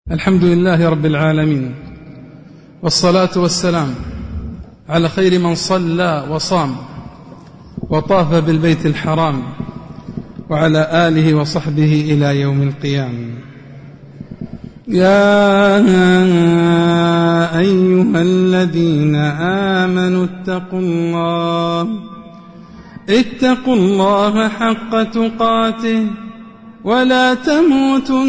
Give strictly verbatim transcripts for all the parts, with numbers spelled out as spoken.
الحمد لله رب العالمين، والصلاة والسلام على خير من صلى وصام وطاف بالبيت الحرام وعلى آله وصحبه إلى يوم القيامة. يا أيها الذين آمنوا اتقوا الله اتقوا الله حق تقاته ولا تموتن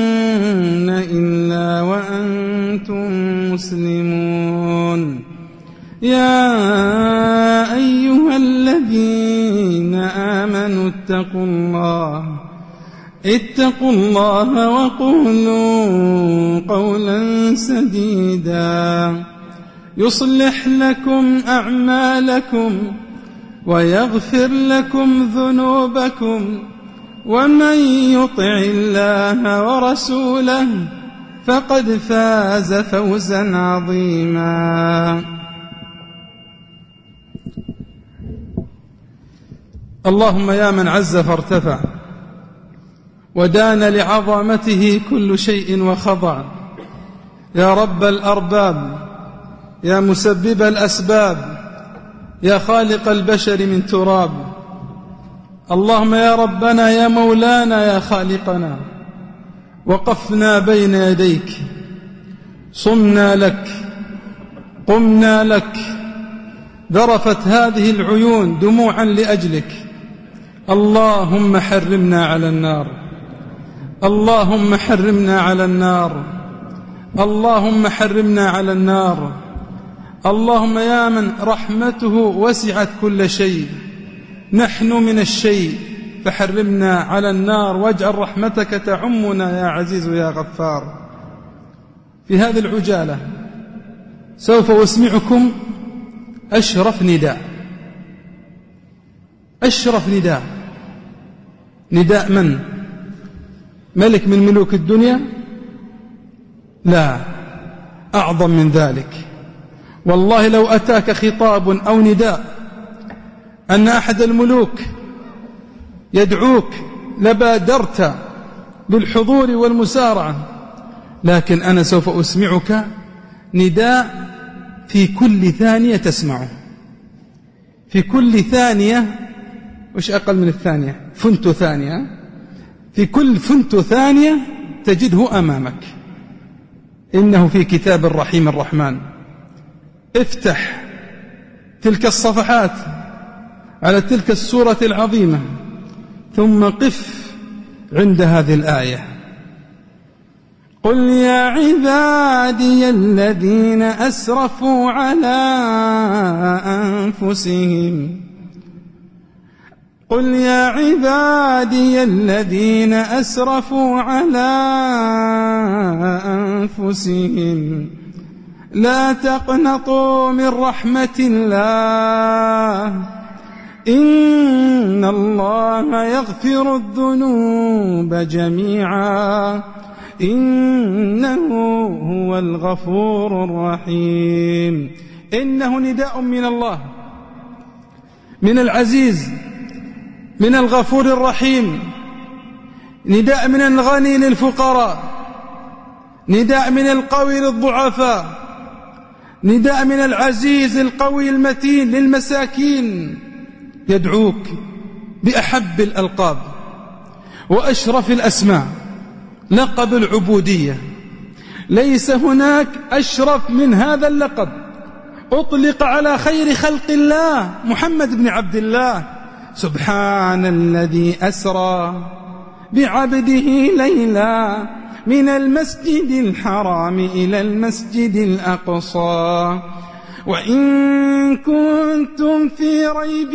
إلا وأنتم مسلمون. يا أيها الذين آمنوا اتقوا الله اتقوا الله وقولوا قولا سديدا يصلح لكم أعمالكم ويغفر لكم ذنوبكم، ومن يطع الله ورسوله فقد فاز فوزا عظيما. اللهم يا من عز فارتفع ودان لعظمته كل شيء وخضع، يا رب الأرباب، يا مسبب الأسباب، يا خالق البشر من تراب، اللهم يا ربنا يا مولانا يا خالقنا، وقفنا بين يديك، صمنا لك، قمنا لك، ذرفت هذه العيون دموعا لأجلك. اللهم حرمنا على النار، اللهم حرمنا على النار، اللهم حرمنا على النار. اللهم يا من رحمته وسعت كل شيء، نحن من الشيء، فحرمنا على النار واجعل رحمتك تعمنا يا عزيز يا غفار. في هذه العجالة سوف أسمعكم أشرف نداء، أشرف نداء، نداء من؟ ملك من ملوك الدنيا؟ لا، أعظم من ذلك. والله لو أتاك خطاب أو نداء أن أحد الملوك يدعوك لبادرت بالحضور والمسارعة، لكن أنا سوف أسمعك نداء في كل ثانية تسمعه، في كل ثانية، وش أقل من الثانية؟ فنت ثانية، في كل فنت ثانية تجده أمامك. إنه في كتاب الرحيم الرحمن. افتح تلك الصفحات على تلك السورة العظيمة، ثم قف عند هذه الآية: قل يا عبادي الذين أسرفوا على أنفسهم قل يا عبادي الذين أسرفوا على أنفسهم لا تقنطوا من رحمة الله إن الله يغفر الذنوب جميعا إنه هو الغفور الرحيم. إنه نداء من الله، من العزيز، من الغفور الرحيم، نداء من الغني للفقراء، نداء من القوي للضعفاء، نداء من العزيز القوي المتين للمساكين. يدعوك بأحب الألقاب وأشرف الأسماء، لقب العبودية. ليس هناك أشرف من هذا اللقب، أطلق على خير خلق الله محمد بن عبد الله. سبحان الذي أسرى بعبده ليلا من المسجد الحرام إلى المسجد الأقصى وإن كنتم في ريب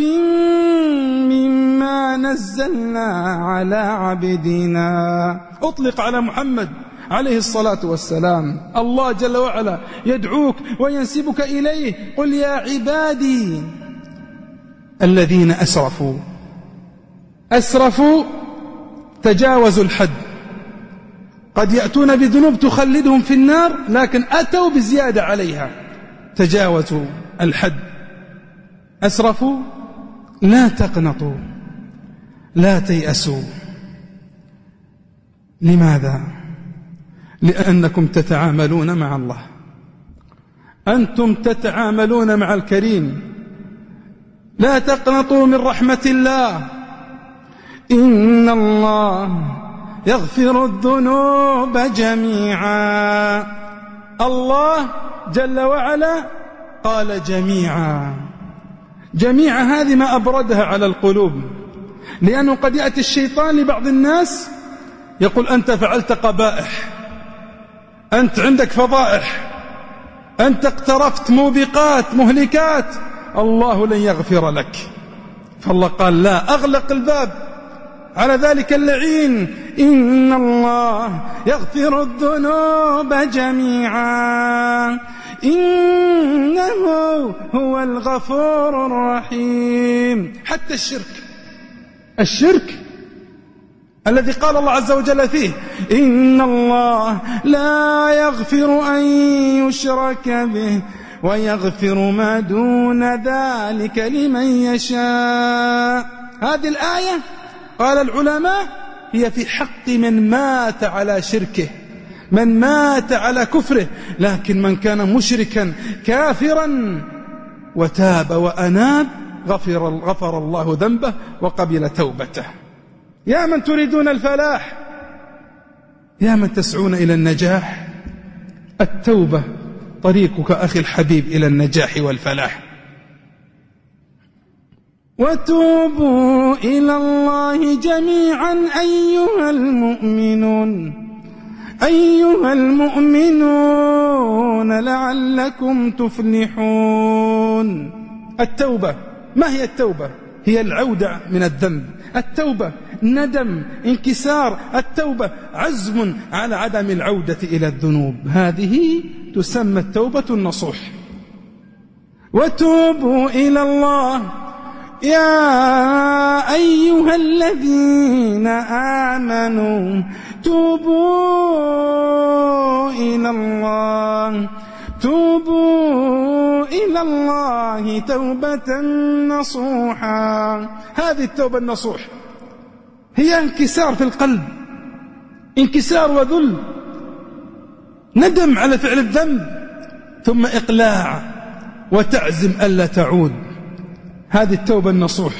مما نزلنا على عبدنا. أطلق على محمد عليه الصلاة والسلام. الله جل وعلا يدعوك وينسبك إليه. قل يا عبادي الذين أسرفوا. أسرفوا تجاوزوا الحد، قد يأتون بذنوب تخلدهم في النار، لكن أتوا بزيادة عليها، تجاوزوا الحد، أسرفوا. لا تقنطوا، لا تيأسوا. لماذا؟ لأنكم تتعاملون مع الله، أنتم تتعاملون مع الكريم. لا تقنطوا من رحمة الله، إن الله يغفر الذنوب جميعا. الله جل وعلا قال جميعا. جميعا هذه ما أبردها على القلوب، لأنه قد يأتي الشيطان لبعض الناس يقول أنت فعلت قبائح، أنت عندك فضائح، أنت اقترفت موبقات مهلكات، الله لن يغفر لك. فالله قال لا، أغلق الباب على ذلك اللعين. إن الله يغفر الذنوب جميعا إنه هو الغفور الرحيم. حتى الشرك، الشرك الذي قال الله عز وجل فيه إن الله لا يغفر أن يشرك به ويغفر ما دون ذلك لمن يشاء. هذه الآية قال العلماء هي في حق من مات على شركه، من مات على كفره. لكن من كان مشركا كافرا وتاب وأناب غفر, غفر الله ذنبه وقبل توبته. يا من تريدون الفلاح، يا من تسعون إلى النجاح، التوبة طريقك أخي الحبيب إلى النجاح والفلاح. وتوبوا إلى الله جميعا أيها المؤمنون أيها المؤمنون لعلكم تفلحون. التوبة ما هي التوبة؟ هي العودة من الذنب. التوبة ندم، انكسار. التوبة عزم على عدم العودة إلى الذنوب. هذه تسمى التوبة النصوح. وتوبوا إلى الله يا أيها الذين آمنوا توبوا إلى الله توبوا إلى الله توبة نصوحا. هذه التوبة النصوح هي انكسار في القلب، انكسار وذل، ندم على فعل الذنب، ثم إقلاع وتعزم ألا تعود. هذه التوبة النصوح.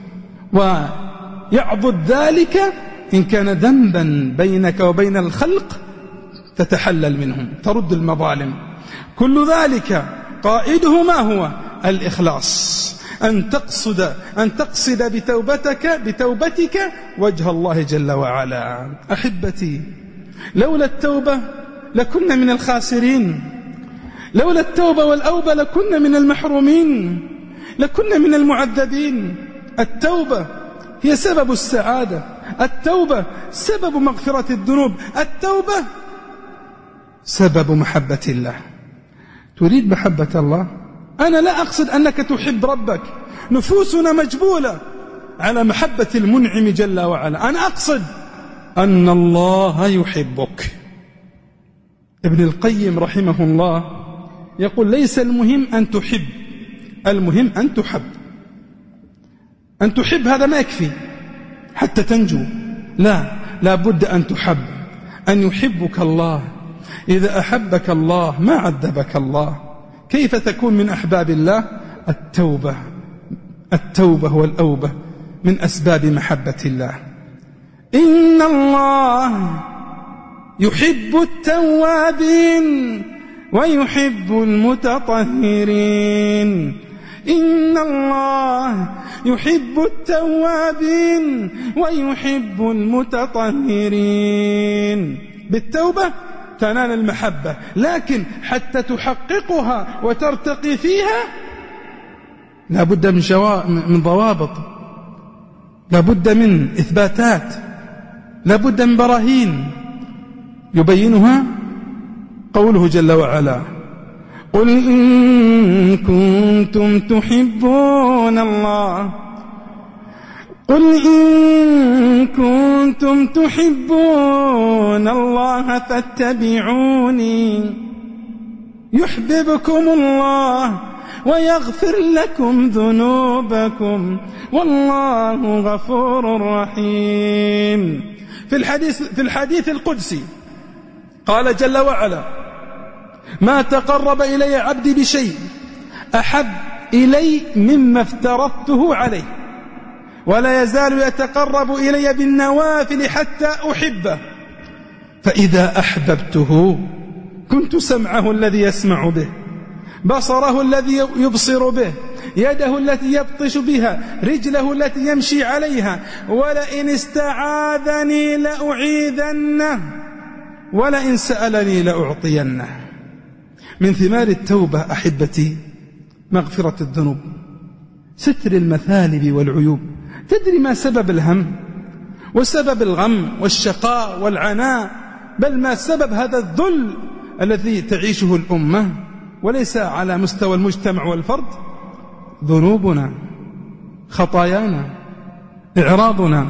ويعضد ذلك إن كان ذنبا بينك وبين الخلق تتحلل منهم، ترد المظالم. كل ذلك قائده ما هو؟ الإخلاص، أن تقصد أن تقصد بتوبتك بتوبتك وجه الله جل وعلا. أحبتي، لولا التوبة لكنا من الخاسرين، لولا التوبة والأوبة لكنا من المحرومين، لكنا من المعذبين. التوبة هي سبب السعادة، التوبة سبب مغفرة الذنوب، التوبة سبب محبة الله. تريد محبة الله؟ أنا لا أقصد أنك تحب ربك، نفوسنا مجبولة على محبة المنعم جل وعلا. أنا أقصد أن الله يحبك. ابن القيم رحمه الله يقول ليس المهم أن تحب، المهم أن تحب. أن تحب هذا ما يكفي حتى تنجو، لا، لا بد أن تحب، أن يحبك الله. إذا أحبك الله ما عذبك الله. كيف تكون من أحباب الله؟ التوبة. التوبة والأوبة من أسباب محبة الله. إن الله يحب التوابين ويحب المتطهرين. إن الله يحب التوابين ويحب المتطهرين. بالتوبة تنال المحبة، لكن حتى تحققها وترتقي فيها لا بد من, شوا... من ضوابط، لا بد من إثباتات، لا بد من براهين يبينها قوله جل وعلا قل إن كنتم تحبون الله قل إن كنتم تحبون الله فاتبعوني يحببكم الله ويغفر لكم ذنوبكم والله غفور رحيم. في الحديث في الحديث القدسي قال جل وعلا: ما تقرب إلي عبدي بشيء أحب إلي مما افترضته عليه ولا يزال يتقرب إلي بالنوافل حتى أحبه، فإذا أحببته كنت سمعه الذي يسمع به، بصره الذي يبصر به، يده التي يبطش بها، رجله التي يمشي عليها، ولئن استعاذني لأعيذنه ولئن سألني لأعطينه. من ثمار التوبة أحبتي مغفرة الذنوب، ستر المثالب والعيوب. تدري ما سبب الهم وسبب الغم والشقاء والعناء، بل ما سبب هذا الذل الذي تعيشه الأمة وليس على مستوى المجتمع والفرد؟ ذنوبنا، خطايانا، إعراضنا.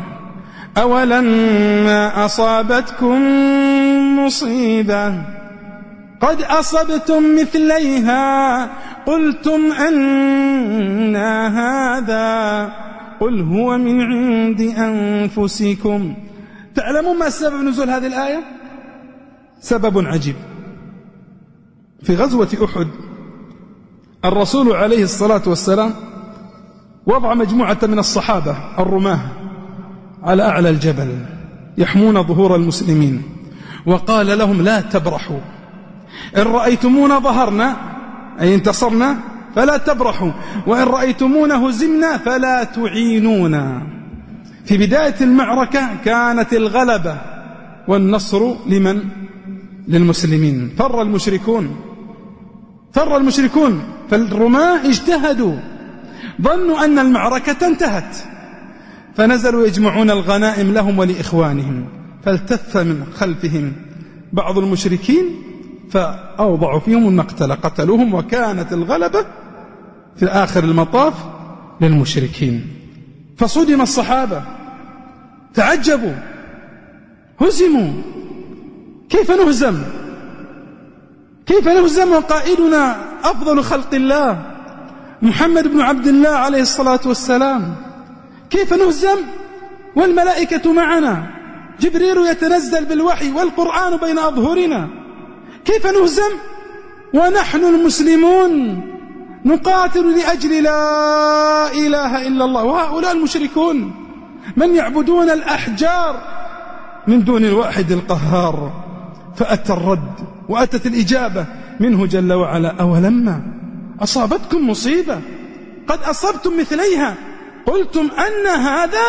أولما أصابتكم مصيبة قد أصبتم مثليها قلتم أنى هذا قل هو من عند أنفسكم. تعلمون ما سبب نزول هذه الآية؟ سبب عجيب. في غزوة أحد الرسول عليه الصلاة والسلام وضع مجموعة من الصحابة الرماة على أعلى الجبل يحمون ظهور المسلمين، وقال لهم: لا تبرحوا، إن رأيتمونا ظهرنا أي انتصرنا فلا تبرحوا، وإن رأيتمونا هزمنا فلا تعينونا. في بداية المعركة كانت الغلبة والنصر لمن؟ للمسلمين. فر المشركون فر المشركون فالرماة اجتهدوا، ظنوا أن المعركة انتهت، فنزلوا يجمعون الغنائم لهم ولإخوانهم، فالتف من خلفهم بعض المشركين فأوضعوا فيهم المقتل، قتلوهم، وكانت الغلبة في آخر المطاف للمشركين. فصدم الصحابة، تعجبوا، هزموا، كيف نهزم؟ كيف نهزم وقائدنا أفضل خلق الله محمد بن عبد الله عليه الصلاة والسلام؟ كيف نهزم والملائكة معنا، جبريل يتنزل بالوحي والقرآن بين أظهرنا؟ كيف نهزم ونحن المسلمون نقاتل لأجل لا إله إلا الله، وهؤلاء المشركون من يعبدون الأحجار من دون الواحد القهار؟ فأتى الرد وأتت الإجابة منه جل وعلا: أولما أصابتكم مصيبة قد أصبتم مثليها قلتم أن هذا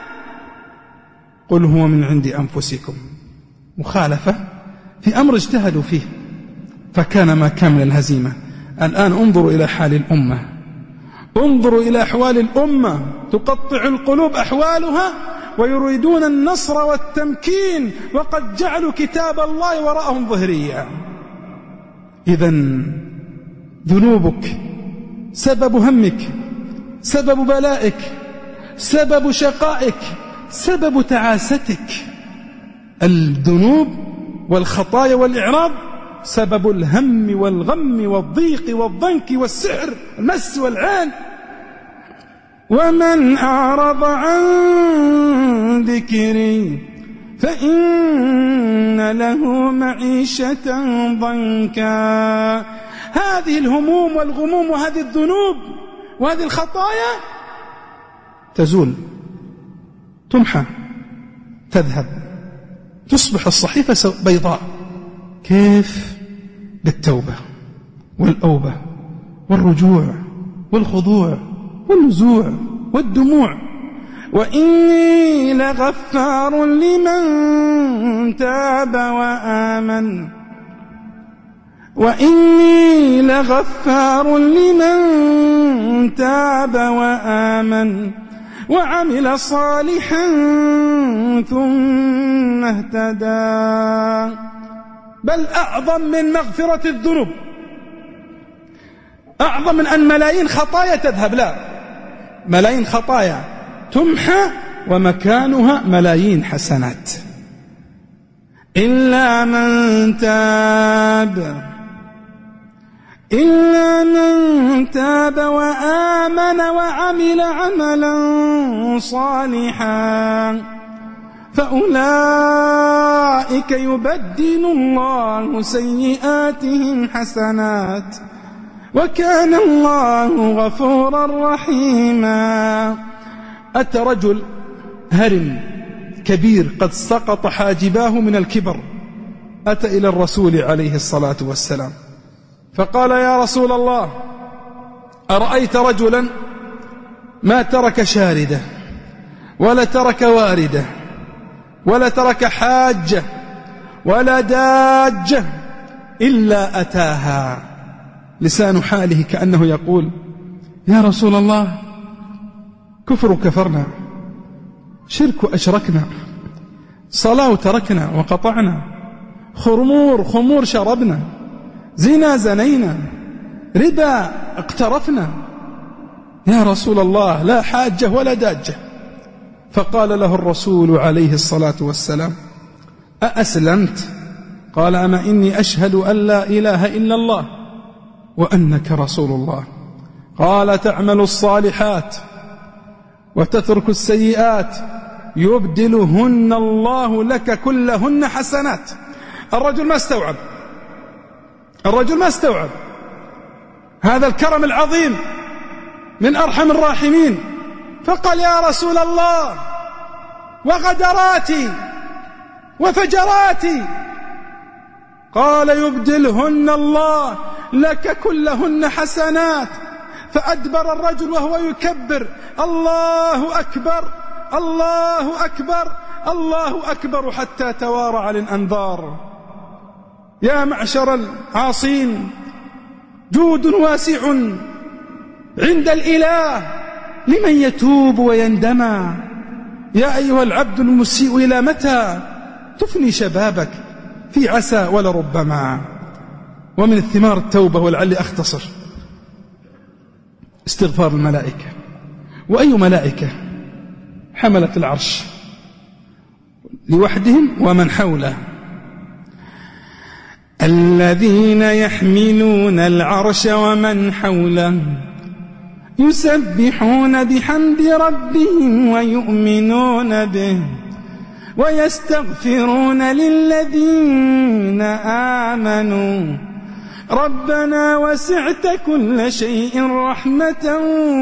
قل هو من عند أنفسكم. مخالفة في أمر اجتهدوا فيه فكان ما كان من الهزيمة. الآن انظروا إلى حال الأمة، انظروا إلى أحوال الأمة، تقطع القلوب أحوالها، ويريدون النصر والتمكين وقد جعلوا كتاب الله وراءهم ظهريا. إذن ذنوبك سبب همك، سبب بلائك، سبب شقائك، سبب تعاستك. الذنوب والخطايا والإعراض سبب الهم والغم والضيق والضنك والسحر، المس والعان. ومن أعرض عن ذكري فإن له معيشة ضنكا. هذه الهموم والغموم وهذه الذنوب وهذه الخطايا تزول، تمحى، تذهب، تصبح الصحيفة بيضاء. كيف؟ بالتوبة والأوبة والرجوع والخضوع والنزوع والدموع. وإني لغفار لمن تاب وآمن وإني لغفار لمن تاب وآمن وعمل صالحا ثم اهتدى. بل أعظم من مغفرة الذنوب، أعظم من أن ملايين خطايا تذهب، لا، ملايين خطايا تمحى ومكانها ملايين حسنات. إلا من تاب إلا من تاب وآمن وعمل عملا صالحا فأولئك يبدل الله سيئاتهم حسنات وكان الله غفورا رحيما. أتى رجل هرم كبير قد سقط حاجباه من الكبر، أتى إلى الرسول عليه الصلاة والسلام فقال: يا رسول الله، أرأيت رجلا ما ترك شاردة ولا ترك واردة ولا ترك حاجة ولا داجة إلا أتاها. لسان حاله كأنه يقول: يا رسول الله، كفر كفرنا، شرك أشركنا، صلاة تركنا وقطعنا، خمور خمور شربنا، زنا زنينا، ربا اقترفنا، يا رسول الله لا حاجة ولا داجة. فقال له الرسول عليه الصلاة والسلام: أأسلمت؟ قال: أما إني أشهد أن لا إله إلا الله وأنك رسول الله. قال: تعمل الصالحات وتترك السيئات يبدلهن الله لك كلهن حسنات. الرجل ما استوعب الرجل ما استوعب هذا الكرم العظيم من أرحم الراحمين، فقال: يا رسول الله، وغدراتي وفجراتي. قال: يبدلهن الله لك كلهن حسنات. فأدبر الرجل وهو يكبر: الله أكبر الله أكبر الله أكبر، حتى توارى عن الأنظار. يا معشر العاصين، جود واسع عند الإله لمن يتوب ويندمى. يا أيها العبد المسيء، إلى متى تفني شبابك في عسى ولربما؟ ومن الثمار التوبة، ولعلي أختصر، استغفار الملائكة. وأي ملائكة؟ حملة العرش لوحدهم ومن حوله، الذين يحملون العرش ومن حوله يسبحون بحمد ربهم ويؤمنون به ويستغفرون للذين آمنوا ربنا وسعت كل شيء رحمة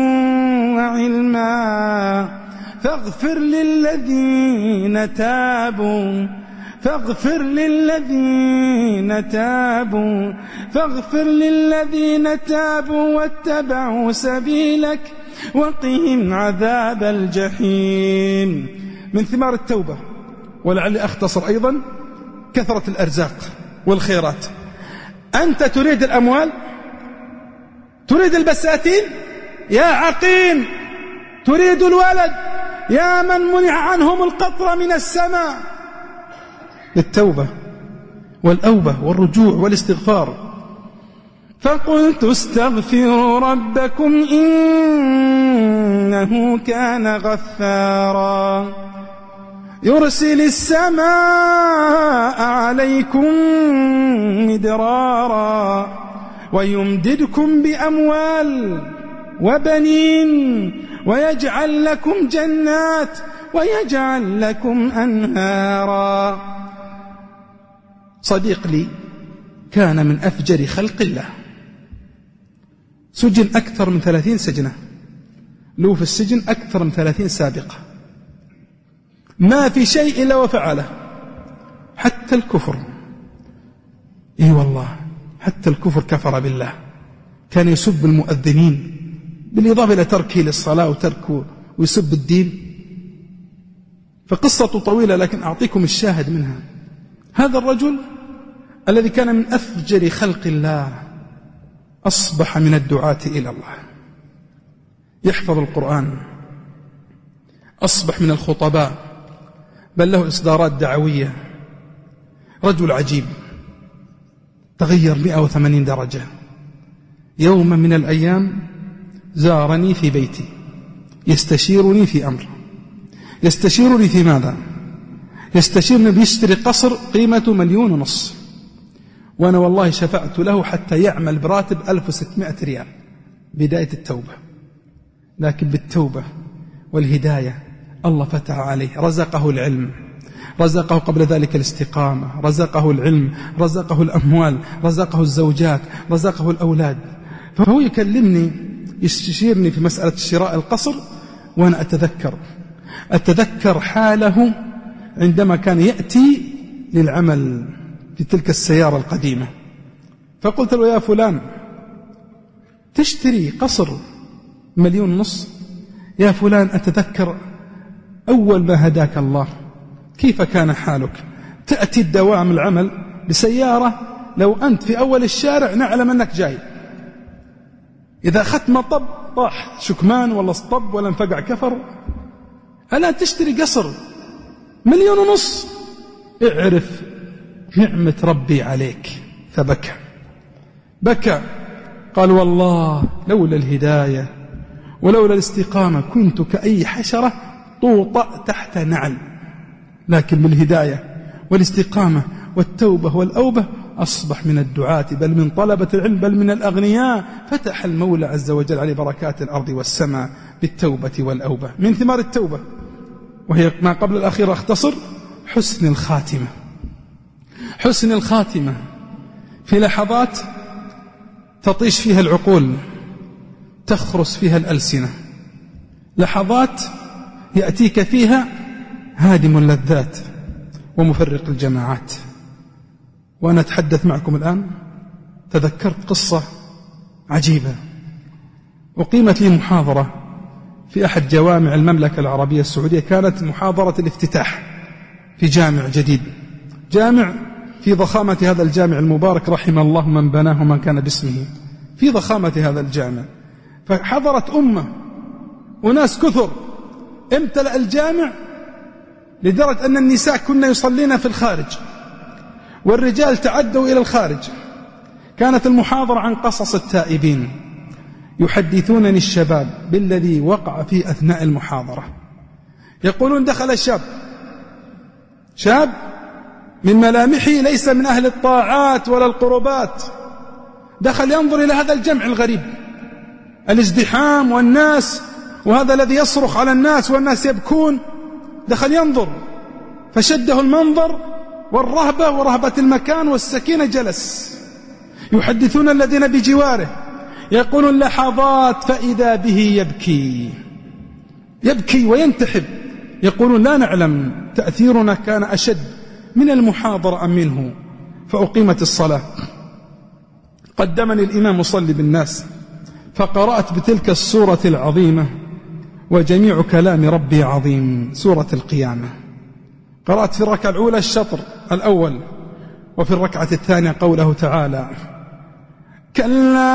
وعلما فاغفر للذين تابوا فاغفر للذين تابوا فاغفر للذين تابوا واتبعوا سبيلك وقهم عذاب الجحيم. من ثمار التوبة، ولعلي أختصر أيضا، كثرة الأرزاق والخيرات. أنت تريد الأموال، تريد البساتين، يا عقيم، تريد الولد، يا من منع عنهم القطر من السماء، للتوبة والأوبة والرجوع والاستغفار. فقلت استغفروا ربكم إنه كان غفارا يرسل السماء عليكم مدرارا ويمددكم بأموال وبنين ويجعل لكم جنات ويجعل لكم أنهارا. صديق لي كان من أفجر خلق الله، سجن أكثر من ثلاثين سجنة، له في السجن أكثر من ثلاثين سابقة، ما في شيء إلا وفعله، حتى الكفر. إي والله، حتى الكفر كفر بالله، كان يسب المؤذنين بالإضافة إلى تركه للصلاة وتركه ويسب الدين. فقصة طويلة لكن أعطيكم الشاهد منها. هذا الرجل الذي كان من أفجر خلق الله أصبح من الدعاة إلى الله، يحفظ القرآن، أصبح من الخطباء، بل له إصدارات دعوية. رجل عجيب، تغير مئة وثمانين درجة. يوم من الأيام زارني في بيتي يستشيرني في أمر. يستشيرني في ماذا؟ يستشيرني بيشتري قصر قيمته مليون ونص، وأنا والله شفعت له حتى يعمل براتب ألف وستمائة ريال. بداية التوبة، لكن بالتوبة والهداية الله فتح عليه، رزقه العلم، رزقه قبل ذلك الاستقامة، رزقه العلم، رزقه الأموال، رزقه الزوجات، رزقه الأولاد. فهو يكلمني يستشيرني في مسألة شراء القصر، وأنا أتذكر أتذكر حاله عندما كان يأتي للعمل في تلك السيارة القديمة. فقلت له: يا فلان، تشتري قصر مليون نص؟ يا فلان، أتذكر أول ما هداك الله كيف كان حالك؟ تأتي الدوام العمل بسيارة، لو أنت في أول الشارع نعلم أنك جاي، إذا أخذت مطب طاح شكمان ولا اسطب ولا انفقع كفر. ألا تشتري قصر مليون ونص؟ اعرف نعمة ربي عليك. فبكى بكى قال: والله لولا الهداية ولولا الاستقامة كنت كأي حشرة توطأ تحت نعل، لكن بالهداية والاستقامة والتوبة والأوبة أصبح من الدعاة، بل من طلبة العلم، بل من الأغنياء. فتح المولى عز وجل عليه بركات الأرض والسماء بالتوبة والأوبة. من ثمار التوبة، وهي ما قبل الأخيرة، اختصر: حسن الخاتمة. حسن الخاتمة في لحظات تطيش فيها العقول، تخرس فيها الألسنة، لحظات يأتيك فيها هادم اللذات ومفرق الجماعات. وأنا أتحدث معكم الآن تذكرت قصة عجيبة. أقيمت لي محاضرة في أحد جوامع المملكة العربية السعودية، كانت محاضرة الافتتاح في جامع جديد، جامع في ضخامة هذا الجامع المبارك، رحم الله من بناه ومن كان باسمه، في ضخامة هذا الجامع. فحضرت أمة وناس كثر، امتلأ الجامع لدرجة أن النساء كنا يصلين في الخارج والرجال تعدوا إلى الخارج. كانت المحاضرة عن قصص التائبين. يحدثونني الشباب بالذي وقع في أثناء المحاضرة. يقولون: دخل الشاب شاب من ملامحه ليس من أهل الطاعات ولا القربات، دخل ينظر إلى هذا الجمع الغريب، الازدحام والناس، وهذا الذي يصرخ على الناس والناس يبكون، دخل ينظر فشده المنظر والرهبة ورهبة المكان والسكينة، جلس. يحدثون الذين بجواره، يقولون: لحظات فإذا به يبكي يبكي وينتحب. يقولون: لا نعلم تأثيرنا كان أشد من المحاضرة أم منه. فأقيمت الصلاة، قدمني الإمام مصلي بالناس، فقرأت بتلك السورة العظيمة: وجميع كلام ربي عظيم، سورة القيامة. قرأت في الركعة الأولى الشطر الأول، وفي الركعة الثانية قوله تعالى: كلا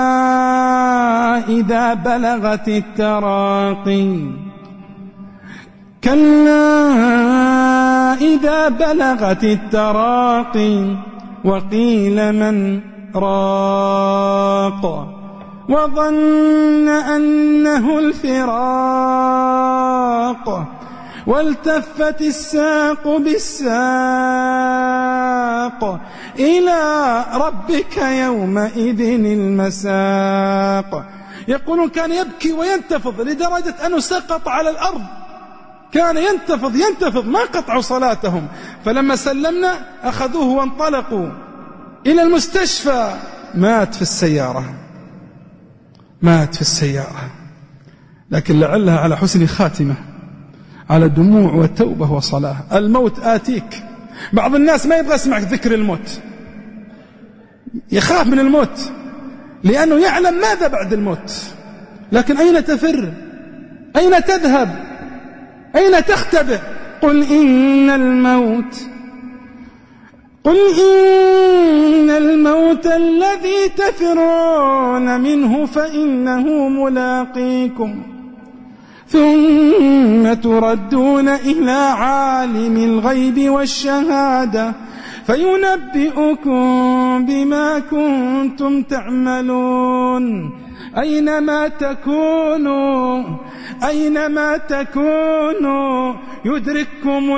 إذا بلغت التراقي كلا إذا بلغت التراقي وقيل من راق وظن أنه الفراق والتفت الساق بالساق إلى ربك يومئذ المساق. يقولون: كان يبكي وينتفض لدرجة أنه سقط على الأرض، كان ينتفض ينتفض ما قطعوا صلاتهم. فلما سلمنا أخذوه وانطلقوا إلى المستشفى، مات في السيارة مات في السيارة لكن لعلها على حسن خاتمة، على دموع وتوبة وصلاة. الموت آتيك. بعض الناس ما يبغى يسمع ذكر الموت، يخاف من الموت لأنه يعلم ماذا بعد الموت. لكن أين تفر؟ أين تذهب؟ أين تختبئ؟ قل إن الموت قل إن الموت الذي تفرون منه فإنه ملاقيكم ثم تردون إلى عالم الغيب والشهادة فينبئكم بما كنتم تعملون. أينما تكونوا أينما تكونوا يدرككم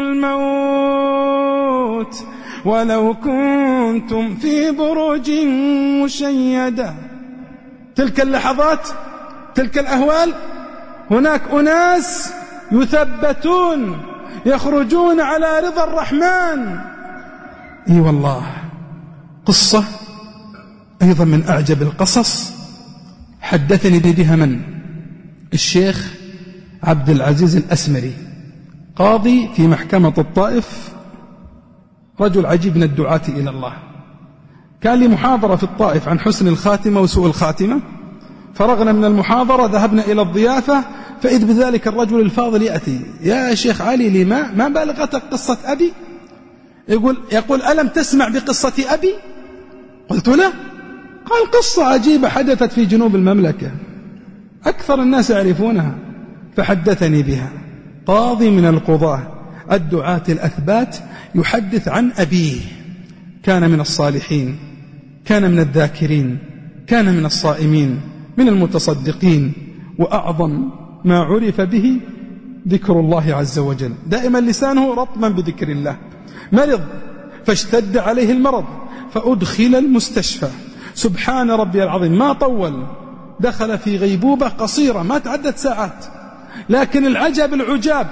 الموت ولو كنتم في بروج مشيدة. تلك اللحظات، تلك الأهوال، هناك أناس يثبتون يخرجون على رضا الرحمن. اي والله. قصة أيضا من أعجب القصص حدثني بها من؟ الشيخ عبد العزيز الأسمري، قاضي في محكمة الطائف، رجل عجيب من الدعاة إلى الله. كان لي محاضرة في الطائف عن حسن الخاتمة وسوء الخاتمة، فرغنا من المحاضرة ذهبنا إلى الضيافة، فإذ بذلك الرجل الفاضل يأتي: يا شيخ علي، لما ما بلغتك قصة أبي؟ يقول, يقول ألم تسمع بقصة أبي؟ قلت له. قال: قصة عجيبة حدثت في جنوب المملكة، أكثر الناس يعرفونها. فحدثني بها. قاضي من القضاة الدعاة الأثبات يحدث عن أبيه، كان من الصالحين، كان من الذاكرين، كان من الصائمين، من المتصدقين، وأعظم ما عرف به ذكر الله عز وجل، دائما لسانه رطما بذكر الله. مرض فاشتد عليه المرض فأدخل المستشفى، سبحان ربي العظيم، ما طول، دخل في غيبوبة قصيرة ما تعدت ساعات. لكن العجب العجاب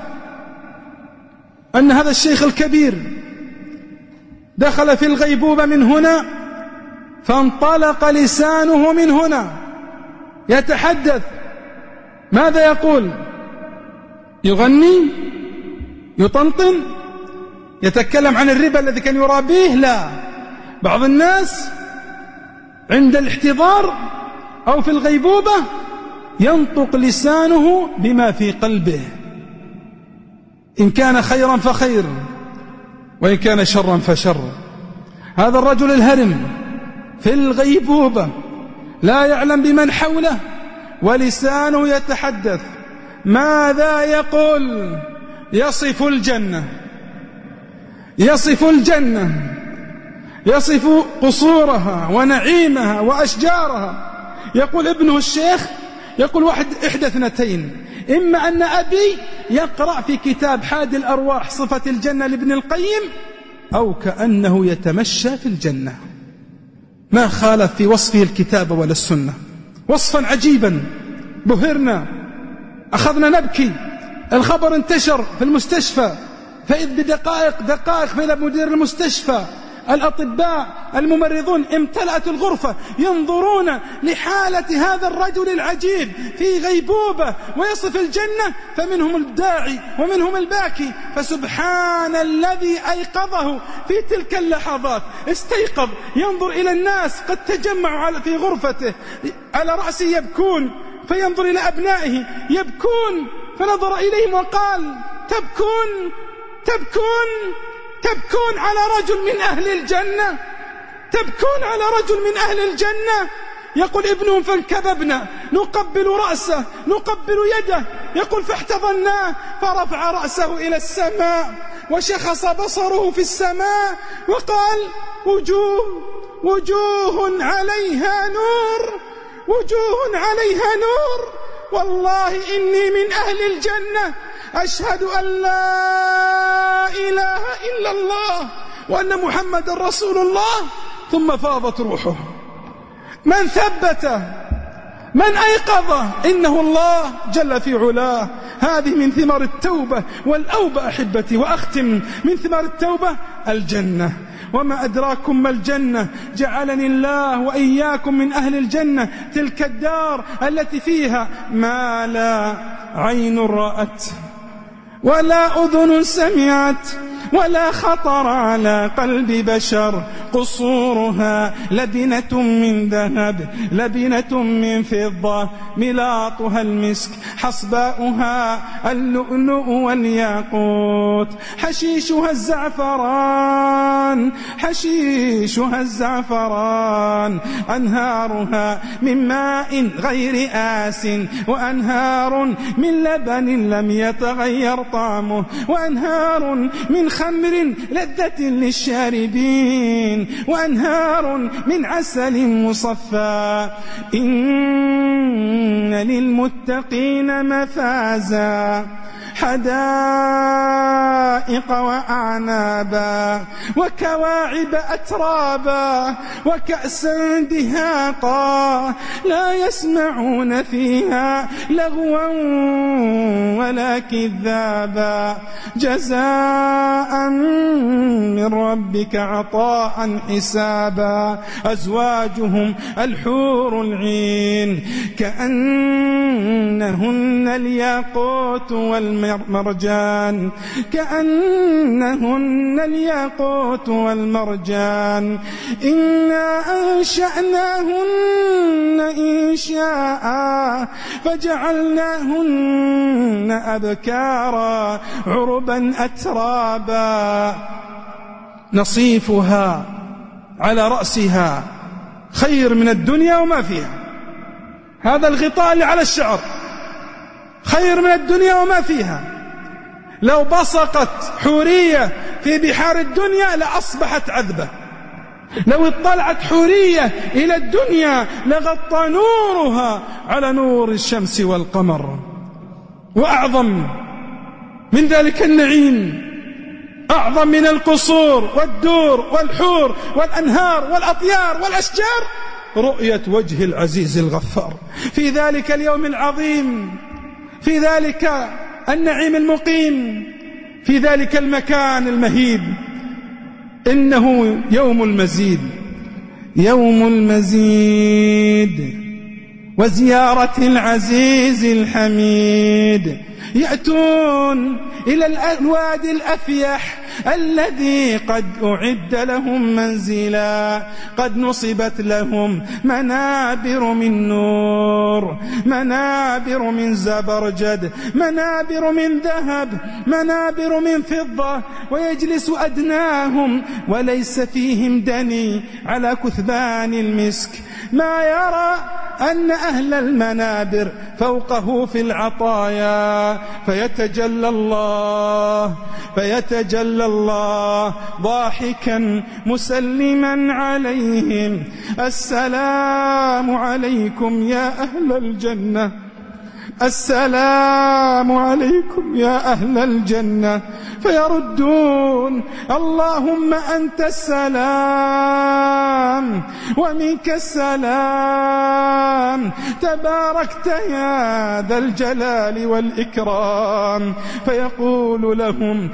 أن هذا الشيخ الكبير دخل في الغيبوبة من هنا، فانطلق لسانه من هنا يتحدث. ماذا يقول؟ يغني، يطنطن، يتكلم عن الربا الذي كان يرابيه؟ لا. بعض الناس عند الاحتضار أو في الغيبوبة ينطق لسانه بما في قلبه، إن كان خيرا فخير وإن كان شرا فشر. هذا الرجل الهرم في الغيبوبة لا يعلم بمن حوله ولسانه يتحدث. ماذا يقول؟ يصف الجنة، يصف الجنة، يصف قصورها ونعيمها وأشجارها. يقول ابنه الشيخ، يقول واحد إحدى اثنتين: إما أن أبي يقرأ في كتاب حاد الأرواح صفة الجنة لابن القيم، أو كأنه يتمشى في الجنة. ما خالف في وصفه الكتاب ولا السنة، وصفا عجيبا. بهرنا، أخذنا نبكي. الخبر انتشر في المستشفى، فإذ بدقائق دقائق فإذا مدير المستشفى، الأطباء، الممرضون امتلأت الغرفة ينظرون لحالة هذا الرجل العجيب في غيبوبة ويصف الجنة، فمنهم الداعي ومنهم الباكي. فسبحان الذي أيقظه في تلك اللحظات، استيقظ ينظر إلى الناس قد تجمعوا في غرفته، على رأسه يبكون، فينظر إلى أبنائه يبكون، فنظر إليهم وقال: تبكون تبكون تبكون على رجل من أهل الجنة، تبكون على رجل من أهل الجنة. يقول ابنهم: فانكببنا نقبل رأسه نقبل يده. يقول: فاحتضناه فرفع رأسه إلى السماء وشخص بصره في السماء وقال: وجوه وجوه عليها نور، وجوه عليها نور، والله إني من أهل الجنة، أشهد أن لا إله إلا الله وأن محمد رسول الله. ثم فاضت روحه. من ثبته؟ من أيقظه؟ إنه الله جل في علاه. هذه من ثمار التوبة والأوبة أحبتي. وأختم من ثمار التوبة الجنة. وما أدراكم ما الجنة، جعلني الله وإياكم من أهل الجنة، تلك الدار التي فيها ما لا عين رأت ولا أذن سمعت ولا خطر على قلب بشر. قصورها لبنة من ذهب لبنة من فضة، ملاطها المسك، حصباؤها اللؤلؤ والياقوت، حشيشها الزعفران حشيشها الزعفران أنهارها من ماء غير آس، وأنهار من لبن لم يتغير طعمه، وأنهار من خمر لذة للشاربين، وأنهار من عسل مصفى. إن للمتقين مفازا، حدائق وأعنابا وكواعب أترابا وكأسا دهاقا لا يسمعون فيها لغوا ولا كذابا جزاء من ربك عطاء حسابا أزواجهم الحور العين كأنهن الياقوت والمرجان كأنهن الياقوت والمرجان إنا أنشأناهن إنشاء فجعلناهن أبكارا عربا أترابا نصيفها على رأسها خير من الدنيا وما فيها. هذا الغطاء اللي على الشعر خير من الدنيا وما فيها. لو بصقت حورية في بحار الدنيا لأصبحت عذبة. لو اطلعت حورية إلى الدنيا لغطى نورها على نور الشمس والقمر. وأعظم من ذلك النعيم، أعظم من القصور والدور والحور والأنهار والأطيار والأشجار، رؤية وجه العزيز الغفار في ذلك اليوم العظيم، في ذلك النعيم المقيم، في ذلك المكان المهيب. إنه يوم المزيد، يوم المزيد وزيارة العزيز الحميد. يأتون إلى الوادي الأفيح الذي قد أعد لهم منزلا، قد نصبت لهم منابر من نور، منابر من زبرجد، منابر من ذهب، منابر من فضة، ويجلس أدناهم وليس فيهم دني على كثبان المسك. ما يرى أن أهل المنابر فوقه في العطايا، فيتجلى الله فيتجلى الله ضاحكا مسلما عليهم: السلام عليكم يا أهل الجنة، السلام عليكم يا أهل الجنة. فيردون: اللهم أنت السلام ومنك السلام، تباركت يا ذا الجلال والإكرام. فيقول لهم: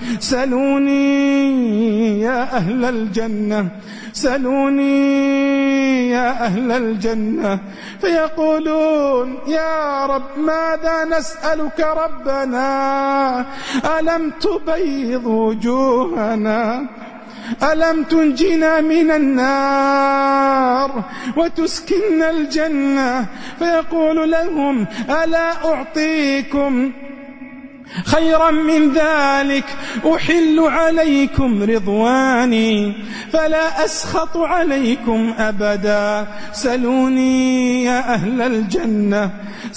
سلوني يا أهل الجنة، سلوني يا أهل الجنة. فيقولون: يا رب ماذا نسألك ربنا؟ ألم تبيض وجوهنا؟ ألم تنجنا من النار وتسكننا الجنة؟ فيقول لهم: ألا أعطيكم خيرا من ذلك؟ أحل عليكم رضواني فلا أسخط عليكم أبدا. سلوني يا أهل الجنة،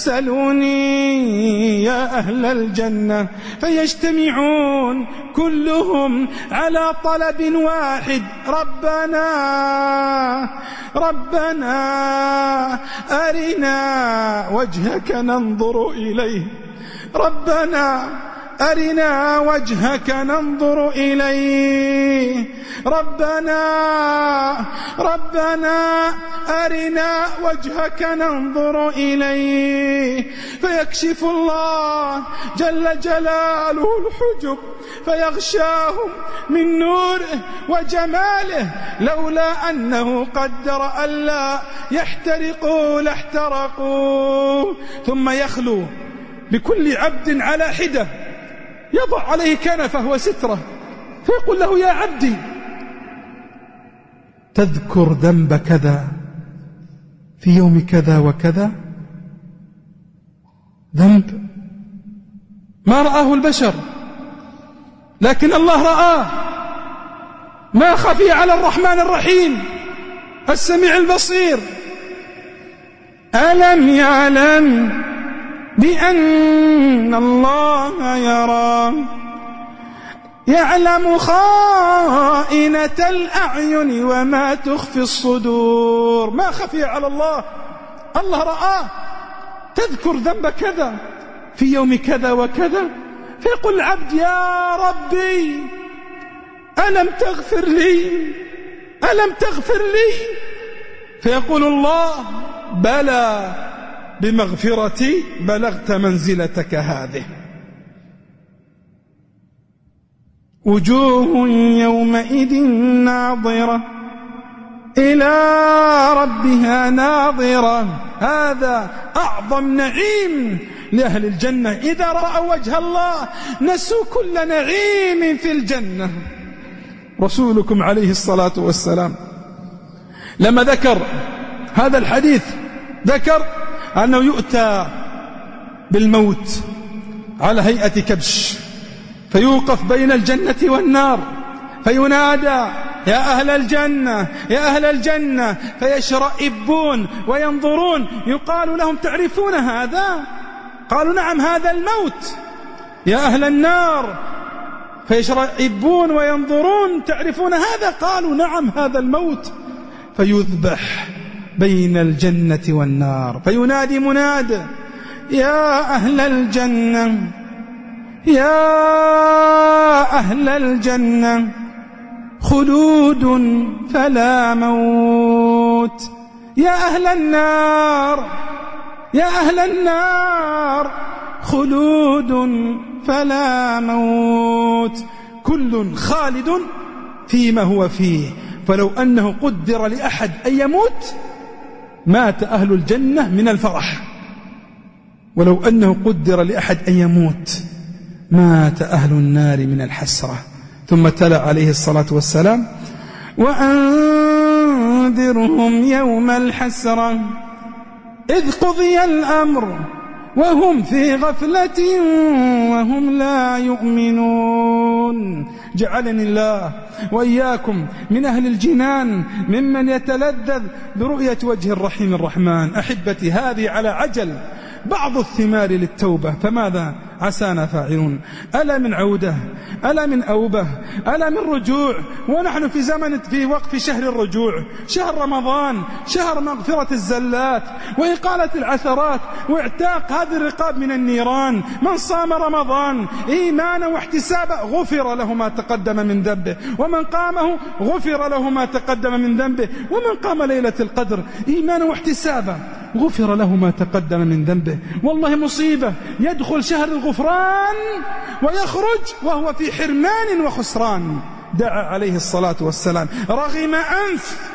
سلوني يا أهل الجنة. فيجتمعون كلهم على طلب واحد: ربنا ربنا أرنا وجهك ننظر إليه، ربنا أرنا وجهك ننظر إليه، ربنا ربنا أرنا وجهك ننظر إليه. فيكشف الله جل جلاله الحجب فيغشاهم من نوره وجماله، لولا أنه قدر ألا يحترقوا لاحترقوا. ثم يخلو لكل عبد على حدة يضع عليه كنفه وستره، فيقول له: يا عبدي تذكر ذنب كذا في يوم كذا وكذا؟ ذنب ما رآه البشر لكن الله رآه، ما خفي على الرحمن الرحيم السميع البصير. ألم يعلم بأن الله يرى، يعلم خائنة الأعين وما تخفي الصدور. ما خفي على الله، الله رآه. تذكر ذنب كذا في يوم كذا وكذا، فيقول العبد يا ربي ألم تغفر لي ألم تغفر لي فيقول الله بلى بمغفرتي بلغت منزلتك هذه. وجوه يومئذ ناظرة إلى ربها ناظرة. هذا أعظم نعيم لأهل الجنة، إذا رأوا وجه الله نسوا كل نعيم في الجنة. رسولكم عليه الصلاة والسلام لما ذكر هذا الحديث ذكر أنه يؤتى بالموت على هيئة كبش، فيوقف بين الجنة والنار، فينادى يا أهل الجنة يا أهل الجنة، فيشرئبون وينظرون. يقال لهم تعرفون هذا؟ قالوا نعم هذا الموت. يا أهل النار، فيشرئبون وينظرون تعرفون هذا؟ قالوا نعم هذا الموت. فيذبح بين الجنة والنار، فينادي مناد يا أهل الجنة يا أهل الجنة خلود فلا موت. يا أهل النار يا أهل النار خلود فلا موت. كل خالد فيما هو فيه، فلو أنه قدر لأحد أن يموت مات أهل الجنة من الفرح، ولو أنه قدر لأحد أن يموت مات أهل النار من الحسرة. ثم تلا عليه الصلاة والسلام وأنذرهم يوم الحسرة إذ قضي الأمر وهم في غفلة وهم لا يؤمنون. جعلني الله وإياكم من أهل الجنان ممن يتلذذ برؤية وجه الرحيم الرحمن. أحبتي، هذه على عجل بعض الثمار للتوبة، فماذا عسانا فاعلون؟ ألا من عودة، ألا من أوبة، ألا من رجوع، ونحن في زمن في وقف شهر الرجوع، شهر رمضان، شهر مغفرة الزلات وإقالة العثرات واعتاق هذه الرقاب من النيران. من صام رمضان إيمانا واحتسابا غفر له ما تقدم من ذنبه، ومن قامه غفر له ما تقدم من ذنبه، ومن قام ليلة القدر إيمانا واحتسابا غفر له ما تقدم من ذنبه. والله مصيبة يدخل شهر الغفران ويخرج وهو في حرمان وخسران. دعا عليه الصلاة والسلام رغم أنف،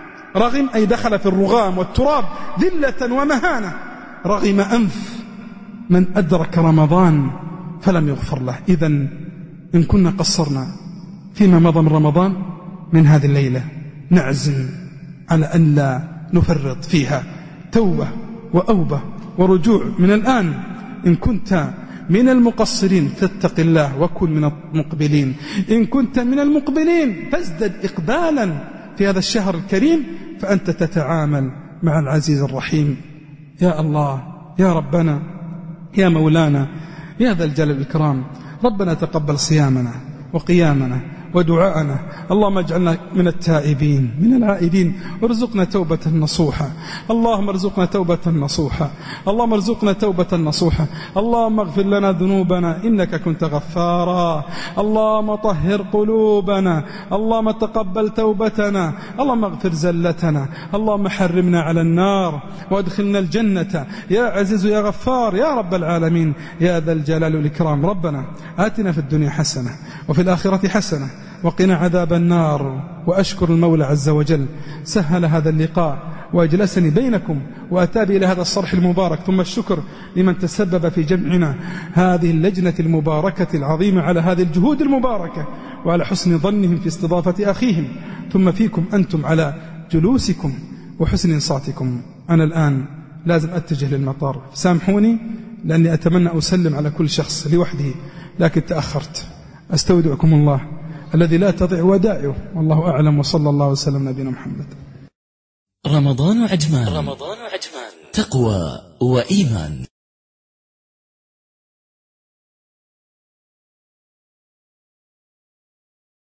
رغم أي دخل في الرغام والتراب ذلة ومهانة، رغم أنف من أدرك رمضان فلم يغفر له. إذن إن كنا قصرنا فيما مضى من رمضان من هذه الليلة نعزم على أن لا نفرط فيها. توبة وأوبة ورجوع من الآن. إن كنت من المقصرين فاتق الله وكن من المقبلين، إن كنت من المقبلين فازدد إقبالا في هذا الشهر الكريم، فأنت تتعامل مع العزيز الرحيم. يا الله، يا ربنا، يا مولانا، يا ذا الجلال والإكرام، ربنا تقبل صيامنا وقيامنا ودعاءنا. اللهم اجعلنا من التائبين من العائدين، وارزقنا توبة نصوحة. اللهم ارزقنا توبة نصوحة، اللهم ارزقنا توبة نصوحة. اللهم اغفر لنا ذنوبنا إنك كنت غفارا. اللهم طهر قلوبنا، اللهم تقبل توبتنا، اللهم اغفر زلتنا، اللهم حرمنا على النار وادخلنا الجنة يا عزيز يا غفار يا رب العالمين يا ذا الجلال والإكرام. ربنا آتنا في الدنيا حسنة وفي الآخرة حسنة وقنا عذاب النار. وأشكر المولى عز وجل سهل هذا اللقاء وأجلسني بينكم وأتابي إلى هذا الصرح المبارك. ثم الشكر لمن تسبب في جمعنا، هذه اللجنة المباركة العظيمة، على هذه الجهود المباركة وعلى حسن ظنهم في استضافة أخيهم. ثم فيكم أنتم على جلوسكم وحسن إنصاتكم. أنا الآن لازم أتجه للمطار، سامحوني لأني أتمنى أسلم على كل شخص لوحده لكن تأخرت. أستودعكم الله الذي لا تضيع ودائعه، والله أعلم، وصلى الله وسلم نبينا محمد. رمضان عجمان، رمضان عجمان، تقوى وإيمان.